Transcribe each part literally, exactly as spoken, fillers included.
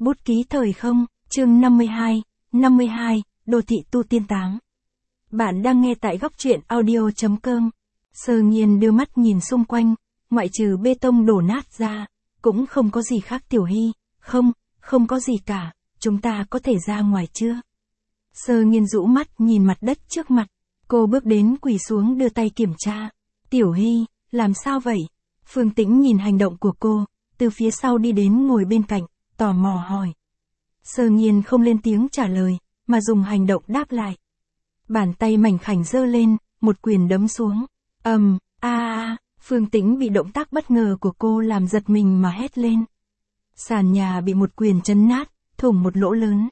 Bút ký thời không, chương năm mươi hai, năm mươi hai, Đô thị tu tiên táng. Bạn đang nghe tại góc truyện audio.com. Sơ Nhiên đưa mắt nhìn xung quanh, ngoại trừ bê tông đổ nát ra, cũng không có gì khác. Tiểu Hy, không, không có gì cả, chúng ta có thể ra ngoài chưa? Sơ Nhiên rũ mắt nhìn mặt đất trước mặt, cô bước đến quỳ xuống đưa tay kiểm tra. Tiểu Hy, làm sao vậy? Phương Tĩnh nhìn hành động của cô, từ phía sau đi đến ngồi bên cạnh, tò mò hỏi. Sơ Nhiên không lên tiếng trả lời, mà dùng hành động đáp lại. Bàn tay mảnh khảnh giơ lên, một quyền đấm xuống. Ầm, a a, Phương Tĩnh bị động tác bất ngờ của cô làm giật mình mà hét lên. Sàn nhà bị một quyền chấn nát, thủng một lỗ lớn.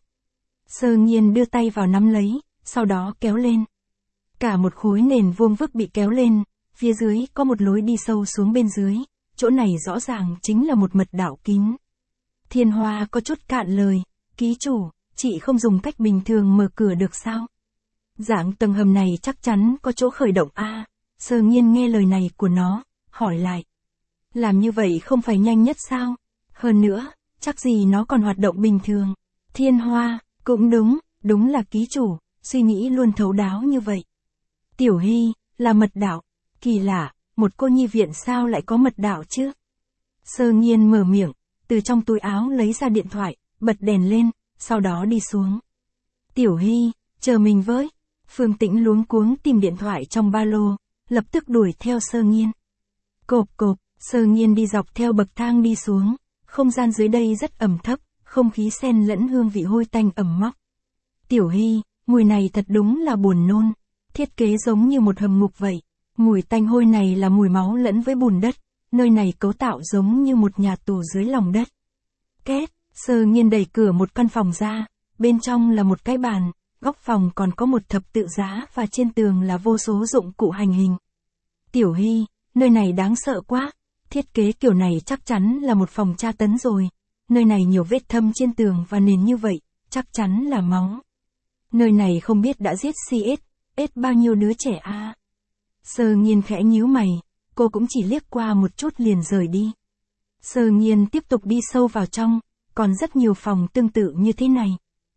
Sơ Nhiên đưa tay vào nắm lấy, sau đó kéo lên. Cả một khối nền vuông vức bị kéo lên, phía dưới có một lối đi sâu xuống bên dưới, chỗ này rõ ràng chính là một mật đạo kín. Thiên Hoa có chút cạn lời, ký chủ, chị không dùng cách bình thường mở cửa được sao? Dạng tầng hầm này chắc chắn có chỗ khởi động a. À, Sơ Nhiên nghe lời này của nó, hỏi lại. Làm như vậy không phải nhanh nhất sao? Hơn nữa, chắc gì nó còn hoạt động bình thường. Thiên Hoa, cũng đúng, đúng là ký chủ, suy nghĩ luôn thấu đáo như vậy. Tiểu Hy, là mật đạo, kỳ lạ, một cô nhi viện sao lại có mật đạo chứ? Sơ Nhiên mở miệng, từ trong túi áo lấy ra điện thoại, bật đèn lên, sau đó đi xuống. Tiểu Hy, chờ mình với. Phương Tĩnh luống cuống tìm điện thoại trong ba lô, lập tức đuổi theo Sơ Nhiên. Cộp cộp, Sơ Nhiên đi dọc theo bậc thang đi xuống, không gian dưới đây rất ẩm thấp, không khí xen lẫn hương vị hôi tanh ẩm mốc. Tiểu Hy, mùi này thật đúng là buồn nôn, thiết kế giống như một hầm ngục vậy. Mùi tanh hôi này là mùi máu lẫn với bùn đất, nơi này cấu tạo giống như một nhà tù dưới lòng đất. Két, Sơ Nhiên đẩy cửa một căn phòng ra, bên trong là một cái bàn, góc phòng còn có một thập tự giá và trên tường là vô số dụng cụ hành hình. Tiểu Hy, nơi này đáng sợ quá, thiết kế kiểu này chắc chắn là một phòng tra tấn rồi, nơi này nhiều vết thâm trên tường và nền như vậy, chắc chắn là máu. Nơi này không biết đã giết xê ét, ết bao nhiêu đứa trẻ a. À. Sơ Nhiên khẽ nhíu mày, cô cũng chỉ liếc qua một chút liền rời đi. Sơ Nhiên tiếp tục đi sâu vào trong, còn rất nhiều phòng tương tự như thế này.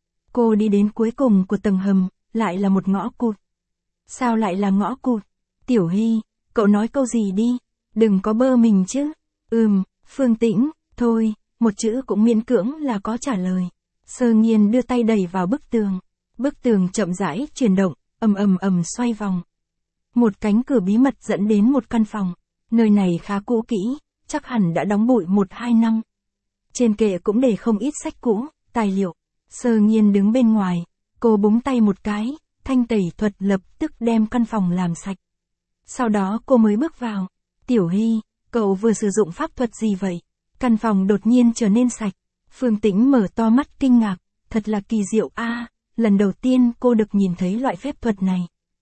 Cô đi đến cuối cùng của tầng hầm, lại là một ngõ cụt. Sao lại là ngõ cụt? Tiểu Hy, cậu nói câu gì đi, đừng có bơ mình chứ. Ừm, Phương Tĩnh, thôi, một chữ cũng miễn cưỡng là có trả lời. Sơ Nhiên đưa tay đẩy vào bức tường. Bức tường chậm rãi chuyển động, ầm ầm ầm xoay vòng. Một cánh cửa bí mật dẫn đến một căn phòng. Nơi này khá cũ kỹ, chắc hẳn đã đóng bụi một hai năm. Trên kệ cũng để không ít sách cũ, tài liệu. Sơ Nhiên đứng bên ngoài, cô búng tay một cái, thanh tẩy thuật lập tức đem căn phòng làm sạch. Sau đó cô mới bước vào. Tiểu Hy, cậu vừa sử dụng pháp thuật gì vậy? Căn phòng đột nhiên trở nên sạch. Phương Tĩnh mở to mắt kinh ngạc, thật là kỳ diệu a, à, lần đầu tiên cô được nhìn thấy loại phép thuật này.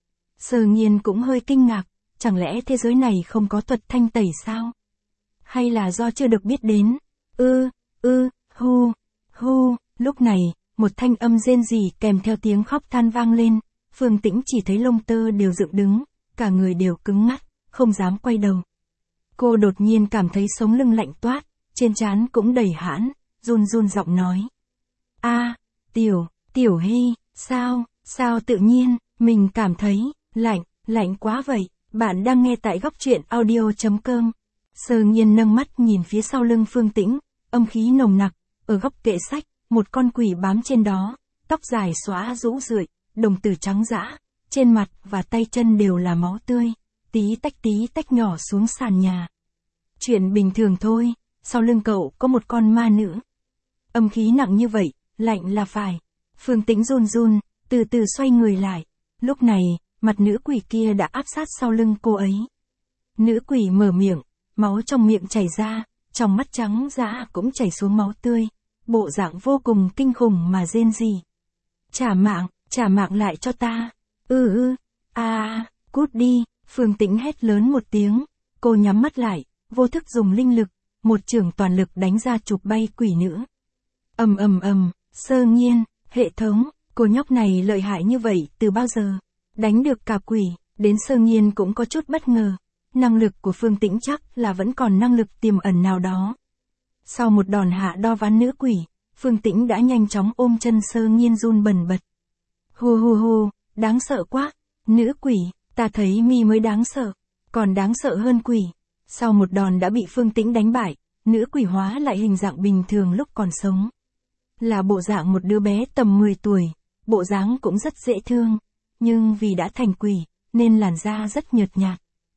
Sơ Nhiên cũng hơi kinh ngạc, chẳng lẽ thế giới này không có thuật thanh tẩy sao? Hay là do chưa được biết đến? Ư, ư, hu, hu, lúc này, một thanh âm rên rỉ kèm theo tiếng khóc than vang lên, Phương Tĩnh chỉ thấy lông tơ đều dựng đứng, cả người đều cứng ngắc, không dám quay đầu. Cô đột nhiên cảm thấy sống lưng lạnh toát, trên trán cũng đầy hãn, run run giọng nói. A, Tiểu, Tiểu Hy, sao, sao tự nhiên, mình cảm thấy, lạnh, lạnh quá vậy, bạn đang nghe tại góc truyện audio.com. Sơ Nhiên nâng mắt nhìn phía sau lưng Phương Tĩnh, âm khí nồng nặc, ở góc kệ sách, một con quỷ bám trên đó, tóc dài xóa rũ rượi, đồng tử trắng dã, trên mặt và tay chân đều là máu tươi, tí tách tí tách nhỏ xuống sàn nhà. Chuyện bình thường thôi, sau lưng cậu có một con ma nữ. Âm khí nặng như vậy, lạnh là phải. Phương Tĩnh run run, từ từ xoay người lại. Lúc này, mặt nữ quỷ kia đã áp sát sau lưng cô ấy. Nữ quỷ mở miệng, máu trong miệng chảy ra, trong mắt trắng dã cũng chảy xuống máu tươi. Bộ dạng vô cùng kinh khủng mà rên rỉ. Trả mạng, trả mạng lại cho ta. Ừ ừ, à, cút đi. Phương Tĩnh hét lớn một tiếng. Cô nhắm mắt lại, vô thức dùng linh lực, một chưởng toàn lực đánh ra chụp bay quỷ nữ. Ầm ầm ầm, Sơ Nhiên, hệ thống, cô nhóc này lợi hại như vậy từ bao giờ? Đánh được cả quỷ, đến Sơ Nhiên cũng có chút bất ngờ. Năng lực của Phương Tĩnh chắc là vẫn còn năng lực tiềm ẩn nào đó. Sau một đòn hạ đo ván nữ quỷ, Phương Tĩnh đã nhanh chóng ôm chân Sơ Nghiên run bần bật. Hù hù hù, đáng sợ quá, nữ quỷ, ta thấy mi mới đáng sợ, còn đáng sợ hơn quỷ. Sau một đòn đã bị Phương Tĩnh đánh bại, nữ quỷ hóa lại hình dạng bình thường lúc còn sống. Là bộ dạng một đứa bé tầm mười tuổi, bộ dáng cũng rất dễ thương, nhưng vì đã thành quỷ, nên làn da rất nhợt nhạt.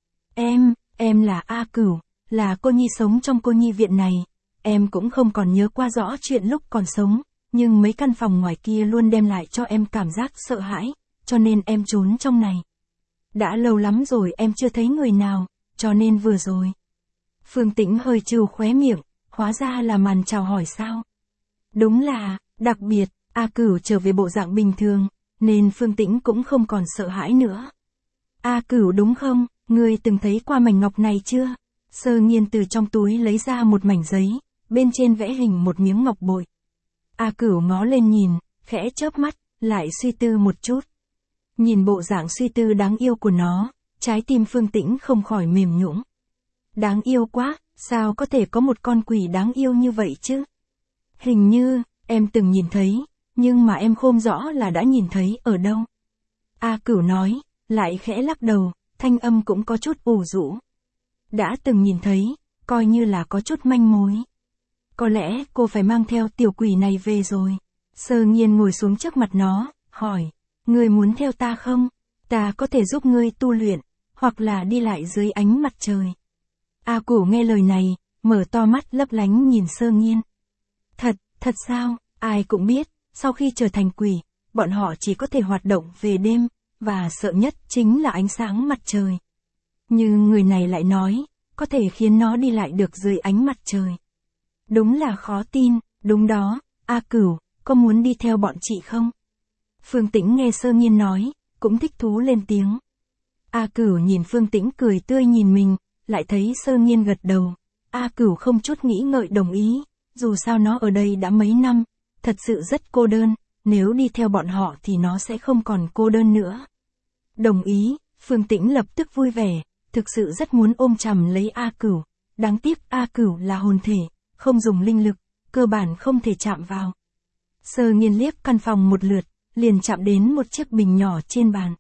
Em, em là A Cửu, là cô nhi sống trong cô nhi viện này. Em cũng không còn nhớ qua rõ chuyện lúc còn sống, nhưng mấy căn phòng ngoài kia luôn đem lại cho em cảm giác sợ hãi, cho nên em trốn trong này. Đã lâu lắm rồi em chưa thấy người nào, cho nên vừa rồi. Phương Tĩnh hơi trừ khóe miệng, hóa ra là màn chào hỏi sao. Đúng là, đặc biệt, A Cửu trở về bộ dạng bình thường, nên Phương Tĩnh cũng không còn sợ hãi nữa. A Cửu đúng không, ngươi từng thấy qua mảnh ngọc này chưa? Sơ Nghiên từ trong túi lấy ra một mảnh giấy, bên trên vẽ hình một miếng ngọc bội. A Cửu ngó lên nhìn, khẽ chớp mắt, lại suy tư một chút. Nhìn bộ dạng suy tư đáng yêu của nó, trái tim Phương Tĩnh không khỏi mềm nhũn. Đáng yêu quá, sao có thể có một con quỷ đáng yêu như vậy chứ? Hình như, em từng nhìn thấy, nhưng mà em không rõ là đã nhìn thấy ở đâu. A Cửu nói, lại khẽ lắc đầu, thanh âm cũng có chút ủ rũ. Đã từng nhìn thấy, coi như là có chút manh mối. Có lẽ cô phải mang theo tiểu quỷ này về rồi. Sơ Nghiên ngồi xuống trước mặt nó, hỏi, ngươi muốn theo ta không? Ta có thể giúp ngươi tu luyện, hoặc là đi lại dưới ánh mặt trời. A Cửu nghe lời này, mở to mắt lấp lánh nhìn Sơ Nghiên. Thật, thật sao, ai cũng biết, sau khi trở thành quỷ, bọn họ chỉ có thể hoạt động về đêm, và sợ nhất chính là ánh sáng mặt trời. Nhưng người này lại nói, có thể khiến nó đi lại được dưới ánh mặt trời. Đúng là khó tin, đúng đó, A Cửu, có muốn đi theo bọn chị không? Phương Tĩnh nghe Sơ Nghiên nói, cũng thích thú lên tiếng. A Cửu nhìn Phương Tĩnh cười tươi nhìn mình, lại thấy Sơ Nghiên gật đầu. A Cửu không chút nghĩ ngợi đồng ý, dù sao nó ở đây đã mấy năm, thật sự rất cô đơn, nếu đi theo bọn họ thì nó sẽ không còn cô đơn nữa. Đồng ý, Phương Tĩnh lập tức vui vẻ, thực sự rất muốn ôm chầm lấy A Cửu, đáng tiếc A Cửu là hồn thể, không dùng linh lực, cơ bản không thể chạm vào. Sơ Nghiên liếc căn phòng một lượt, liền chạm đến một chiếc bình nhỏ trên bàn.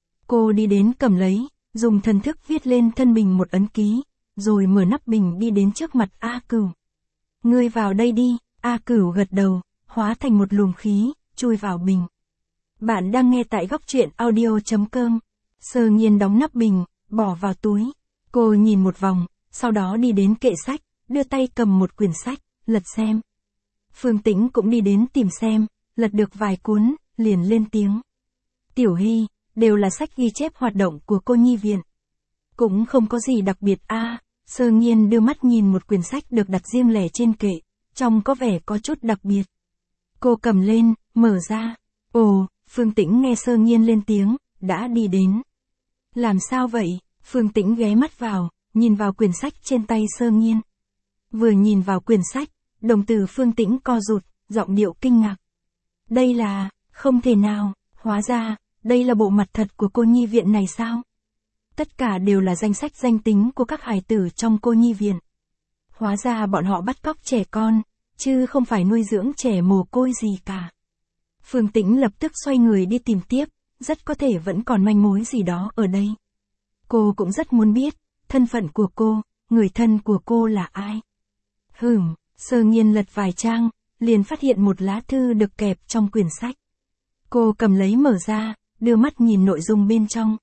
Cô đi đến cầm lấy, dùng thần thức viết lên thân bình một ấn ký, rồi mở nắp bình đi đến trước mặt A Cửu. Ngươi vào đây đi, A Cửu gật đầu, hóa thành một luồng khí, chui vào bình. Bạn đang nghe tại góc truyện audio chấm com. Sơ Nghiên đóng nắp bình, bỏ vào túi. Cô nhìn một vòng, sau đó đi đến kệ sách, đưa tay cầm một quyển sách, lật xem. Phương Tĩnh cũng đi đến tìm xem, lật được vài cuốn, liền lên tiếng. Tiểu Hy, đều là sách ghi chép hoạt động của cô nhi viện. Cũng không có gì đặc biệt a. À, Sơ Nghiên đưa mắt nhìn một quyển sách được đặt riêng lẻ trên kệ, trông có vẻ có chút đặc biệt. Cô cầm lên, mở ra. Ồ, Phương Tĩnh nghe Sơ Nghiên lên tiếng, đã đi đến. Làm sao vậy? Phương Tĩnh ghé mắt vào, nhìn vào quyển sách trên tay Sơ Nghiên. Vừa nhìn vào quyển sách, đồng tử Phương Tĩnh co rụt, giọng điệu kinh ngạc. Đây là, không thể nào, hóa ra, đây là bộ mặt thật của cô nhi viện này sao? Tất cả đều là danh sách danh tính của các hài tử trong cô nhi viện. Hóa ra bọn họ bắt cóc trẻ con, chứ không phải nuôi dưỡng trẻ mồ côi gì cả. Phương Tĩnh lập tức xoay người đi tìm tiếp, rất có thể vẫn còn manh mối gì đó ở đây. Cô cũng rất muốn biết, thân phận của cô, người thân của cô là ai. Hửm, Sơ Nghiên lật vài trang, liền phát hiện một lá thư được kẹp trong quyển sách. Cô cầm lấy mở ra, đưa mắt nhìn nội dung bên trong.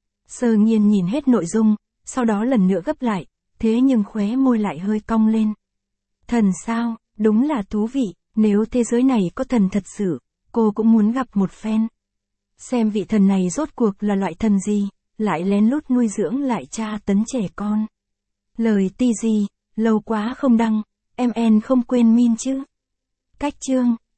Sơ Nghiên nhìn hết nội dung, sau đó lần nữa gấp lại, thế nhưng khóe môi lại hơi cong lên. Thần sao, đúng là thú vị, nếu thế giới này có thần thật sự, cô cũng muốn gặp một phen. Xem vị thần này rốt cuộc là loại thần gì, lại lén lút nuôi dưỡng lại tra tấn trẻ con. Lời ti gì, lâu quá không đăng, em en không quên min chứ. Cách chương